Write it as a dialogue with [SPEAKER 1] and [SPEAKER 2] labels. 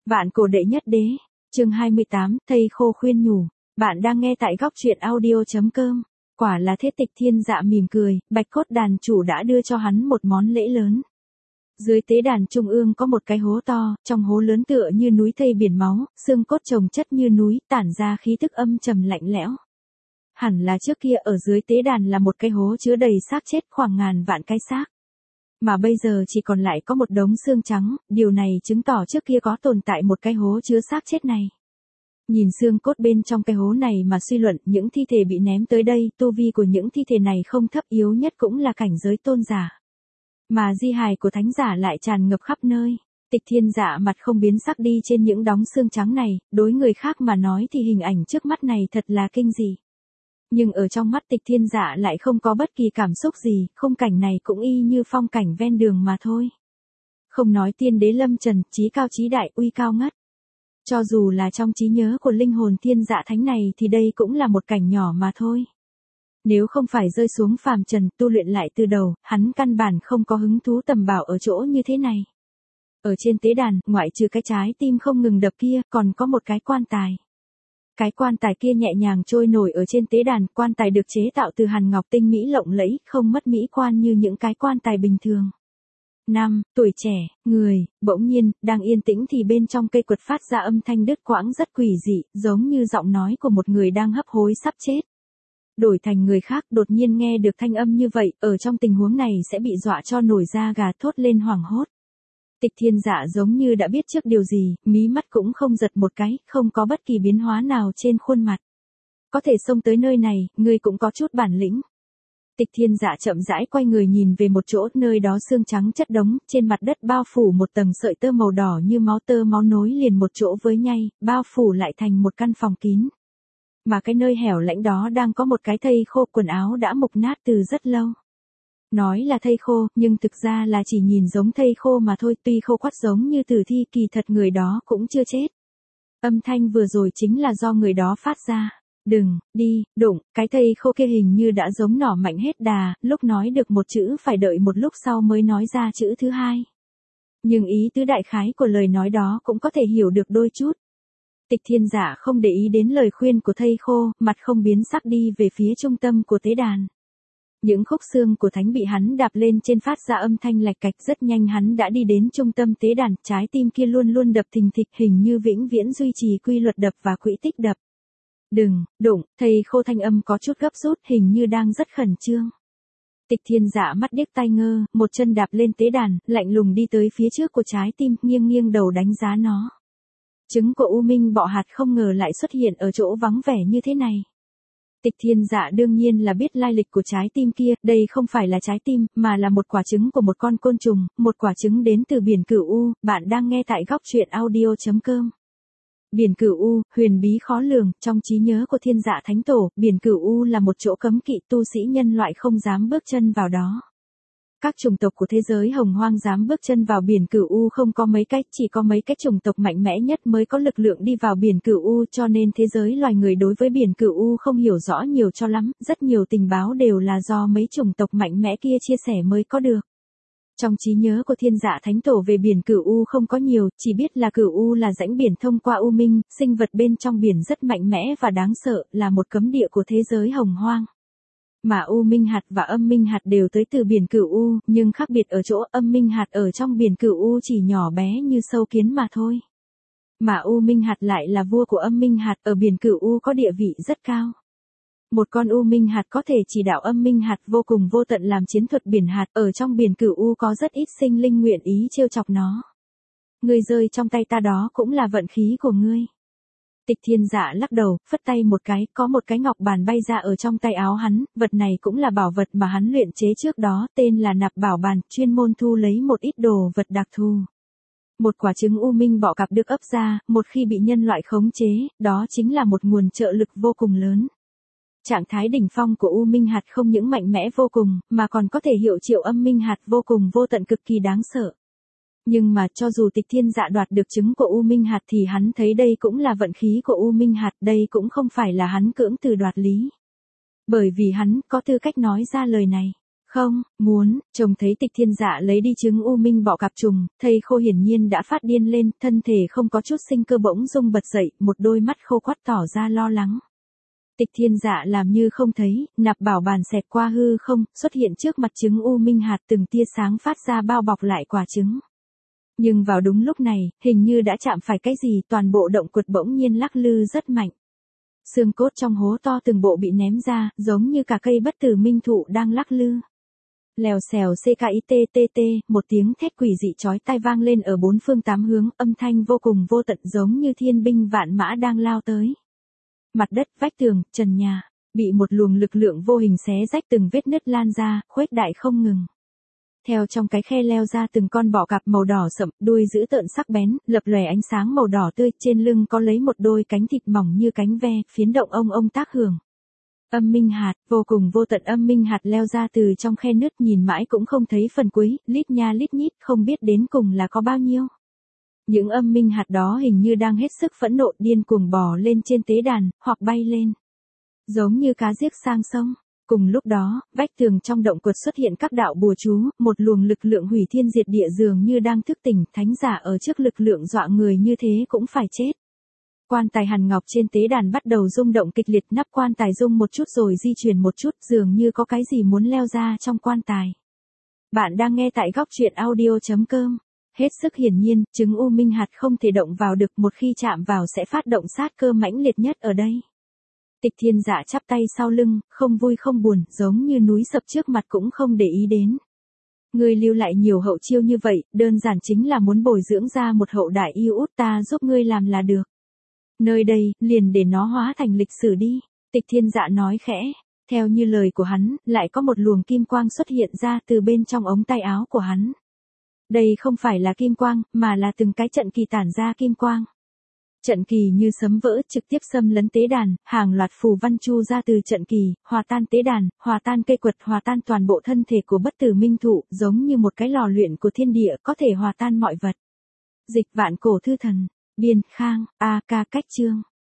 [SPEAKER 1] Vạn cổ đệ nhất đế, chương 28, thầy khô khuyên nhủ. Bạn đang nghe tại góc truyện audio.com. Quả là thế. Tịch Thiên Dạ mỉm cười, Bạch Cốt đàn chủ đã đưa cho hắn một món lễ lớn. Dưới tế đàn trung ương có một cái hố to, trong hố lớn tựa như núi thây biển máu, xương cốt chồng chất như núi, tản ra khí tức âm trầm lạnh lẽo. Hẳn là trước kia ở dưới tế đàn là một cái hố chứa đầy xác chết khoảng ngàn vạn cái xác. Mà bây giờ chỉ còn lại có một đống xương trắng, điều này chứng tỏ trước kia có tồn tại một cái hố chứa xác chết này. Nhìn xương cốt bên trong cái hố này mà suy luận những thi thể bị ném tới đây, tu vi của những thi thể này không thấp, yếu nhất cũng là cảnh giới tôn giả. Mà di hài của thánh giả lại tràn ngập khắp nơi. Tịch Thiên Dạ mặt không biến sắc đi trên những đống xương trắng này, đối người khác mà nói thì hình ảnh trước mắt này thật là kinh dị. Nhưng ở trong mắt Tịch Thiên Dạ lại không có bất kỳ cảm xúc gì, khung cảnh này cũng y như phong cảnh ven đường mà thôi. Không nói tiên đế lâm trần, chí cao chí đại, uy cao ngất. Cho dù là trong trí nhớ của linh hồn Thiên Dạ Thánh này thì đây cũng là một cảnh nhỏ mà thôi. Nếu không phải rơi xuống phàm trần tu luyện lại từ đầu, hắn căn bản không có hứng thú tầm bảo ở chỗ như thế này. Ở trên tế đàn, ngoại trừ cái trái tim không ngừng đập kia, còn có một cái quan tài. Cái quan tài kia nhẹ nhàng trôi nổi ở trên tế đàn, quan tài được chế tạo từ hàn ngọc tinh mỹ lộng lẫy, không mất mỹ quan như những cái quan tài bình thường. Tuổi trẻ, người, bỗng nhiên, đang yên tĩnh thì bên trong cây quật phát ra âm thanh đứt quãng rất quỷ dị, giống như giọng nói của một người đang hấp hối sắp chết. Đổi thành người khác đột nhiên nghe được thanh âm như vậy, ở trong tình huống này sẽ bị dọa cho nổi da gà thốt lên hoảng hốt. Tịch Thiên Dạ giống như đã biết trước điều gì, mí mắt cũng không giật một cái, không có bất kỳ biến hóa nào trên khuôn mặt. Có thể xông tới nơi này, ngươi cũng có chút bản lĩnh. Tịch Thiên Dạ chậm rãi quay người nhìn về một chỗ, nơi đó xương trắng chất đống, trên mặt đất bao phủ một tầng sợi tơ màu đỏ như máu, tơ máu nối liền một chỗ với nhau, bao phủ lại thành một căn phòng kín. Mà cái nơi hẻo lánh đó đang có một cái thây khô, quần áo đã mục nát từ rất lâu. Nói là thây khô, nhưng thực ra là chỉ nhìn giống thây khô mà thôi, tuy khô quắt giống như tử thi, kỳ thật người đó cũng chưa chết. Âm thanh vừa rồi chính là do người đó phát ra. Đừng, đi, đụng, cái thây khô kia hình như đã giống nỏ mạnh hết đà, lúc nói được một chữ phải đợi một lúc sau mới nói ra chữ thứ hai. Nhưng ý tứ đại khái của lời nói đó cũng có thể hiểu được đôi chút. Tịch Thiên Dạ không để ý đến lời khuyên của thây khô, mặt không biến sắc đi về phía trung tâm của tế đàn. Những khúc xương của thánh bị hắn đạp lên trên phát ra âm thanh lạch cạch, rất nhanh hắn đã đi đến trung tâm tế đàn, trái tim kia luôn luôn đập thình thịch, hình như vĩnh viễn duy trì quy luật đập và quỹ tích đập. Đừng, đụng, thầy khô thanh âm có chút gấp rút, hình như đang rất khẩn trương. Tịch Thiên Dạ mắt điếc tai ngơ, một chân đạp lên tế đàn, lạnh lùng đi tới phía trước của trái tim, nghiêng nghiêng đầu đánh giá nó. Trứng của U Minh bọ hạt không ngờ lại xuất hiện ở chỗ vắng vẻ như thế này. Tịch Thiên Dạ đương nhiên là biết lai lịch của trái tim kia, đây không phải là trái tim, mà là một quả trứng của một con côn trùng, một quả trứng đến từ biển Cửu U, bạn đang nghe tại góc truyện audio.com. Biển Cửu U, huyền bí khó lường, trong trí nhớ của Thiên Dạ Thánh Tổ, biển Cửu U là một chỗ cấm kỵ, tu sĩ nhân loại không dám bước chân vào đó. Các chủng tộc của thế giới hồng hoang dám bước chân vào biển Cửu U không có mấy cách, chỉ có mấy cái chủng tộc mạnh mẽ nhất mới có lực lượng đi vào biển Cửu U, cho nên thế giới loài người đối với biển Cửu U không hiểu rõ nhiều cho lắm, rất nhiều tình báo đều là do mấy chủng tộc mạnh mẽ kia chia sẻ mới có được. Trong trí nhớ của Thiên Dạ Thánh Tổ về biển Cửu U không có nhiều, chỉ biết là Cửu U là rãnh biển thông qua U Minh, sinh vật bên trong biển rất mạnh mẽ và đáng sợ, là một cấm địa của thế giới hồng hoang. Mà U Minh hạt và âm Minh hạt đều tới từ biển Cửu U, nhưng khác biệt ở chỗ âm Minh hạt ở trong biển Cửu U chỉ nhỏ bé như sâu kiến mà thôi. Mà U Minh hạt lại là vua của âm Minh hạt, ở biển Cửu U có địa vị rất cao. Một con U Minh hạt có thể chỉ đạo âm Minh hạt vô cùng vô tận làm chiến thuật biển hạt, ở trong biển Cửu U có rất ít sinh linh nguyện ý trêu chọc nó. Ngươi rơi trong tay ta đó cũng là vận khí của ngươi. Tịch Thiên Dạ lắc đầu, phất tay một cái, có một cái ngọc bàn bay ra ở trong tay áo hắn, vật này cũng là bảo vật mà hắn luyện chế trước đó, tên là Nạp Bảo Bàn, chuyên môn thu lấy một ít đồ vật đặc thù. Một quả trứng U Minh bọ cạp được ấp ra, một khi bị nhân loại khống chế, đó chính là một nguồn trợ lực vô cùng lớn. Trạng thái đỉnh phong của U Minh hạt không những mạnh mẽ vô cùng, mà còn có thể hiệu triệu âm Minh hạt vô cùng vô tận, cực kỳ đáng sợ. Nhưng mà cho dù Tịch Thiên Dạ đoạt được trứng của U Minh hạt thì hắn thấy đây cũng là vận khí của U Minh hạt, đây cũng không phải là hắn cưỡng từ đoạt lý. Bởi vì hắn có tư cách nói ra lời này. Không, muốn, trông thấy Tịch Thiên Dạ lấy đi trứng u minh bọ cạp trùng, thầy khô hiển nhiên đã phát điên lên, thân thể không có chút sinh cơ bỗng rung bật dậy, một đôi mắt khô quắt tỏ ra lo lắng. Tịch Thiên Dạ làm như không thấy, nạp bảo bàn xẹt qua hư không, xuất hiện trước mặt trứng u minh hạt từng tia sáng phát ra bao bọc lại quả trứng. Nhưng vào đúng lúc này, hình như đã chạm phải cái gì, toàn bộ động quật bỗng nhiên lắc lư rất mạnh. Xương cốt trong hố to từng bộ bị ném ra, giống như cả cây bất tử minh thụ đang lắc lư. Lèo xèo CKITTT, một tiếng thét quỷ dị chói tai vang lên ở bốn phương tám hướng, âm thanh vô cùng vô tận giống như thiên binh vạn mã đang lao tới. Mặt đất, vách tường, trần nhà, bị một luồng lực lượng vô hình xé rách từng vết nứt lan ra, khuếch đại không ngừng. Theo trong cái khe leo ra từng con bọ cạp màu đỏ sậm, đuôi dữ tợn sắc bén, lập lòe ánh sáng màu đỏ tươi, trên lưng có lấy một đôi cánh thịt mỏng như cánh ve, phiến động ông tác hưởng. Âm minh hạt, vô cùng vô tận âm minh hạt leo ra từ trong khe nứt, nhìn mãi cũng không thấy phần cuối, lít nha lít nhít, không biết đến cùng là có bao nhiêu. Những âm minh hạt đó hình như đang hết sức phẫn nộ, điên cuồng bò lên trên tế đàn, hoặc bay lên. Giống như cá giết sang sông. Cùng lúc đó, vách tường trong động quật xuất hiện các đạo bùa chú, một luồng lực lượng hủy thiên diệt địa dường như đang thức tỉnh, thánh giả ở trước lực lượng dọa người như thế cũng phải chết. Quan tài hàn ngọc trên tế đàn bắt đầu rung động kịch liệt, nắp quan tài rung một chút rồi di chuyển một chút, dường như có cái gì muốn leo ra trong quan tài. Bạn đang nghe tại góc truyện audio.com. Hết sức hiển nhiên, trứng u minh hạt không thể động vào được, một khi chạm vào sẽ phát động sát cơ mãnh liệt nhất ở đây. Tịch Thiên Dạ chắp tay sau lưng, không vui không buồn, giống như núi sập trước mặt cũng không để ý đến. Ngươi lưu lại nhiều hậu chiêu như vậy, đơn giản chính là muốn bồi dưỡng ra một hậu đại yêu út, ta giúp ngươi làm là được. Nơi đây, liền để nó hóa thành lịch sử đi. Tịch Thiên Dạ nói khẽ. Theo như lời của hắn, lại có một luồng kim quang xuất hiện ra từ bên trong ống tay áo của hắn. Đây không phải là kim quang, mà là từng cái trận kỳ tản ra kim quang. Trận kỳ như sấm vỡ, trực tiếp xâm lấn tế đàn, hàng loạt phù văn chu ra từ trận kỳ, hòa tan tế đàn, hòa tan cây quật, hòa tan toàn bộ thân thể của bất tử minh thụ, giống như một cái lò luyện của thiên địa có thể hòa tan mọi vật. Dịch vạn cổ thư thần, biên khang, A Ca cách chương.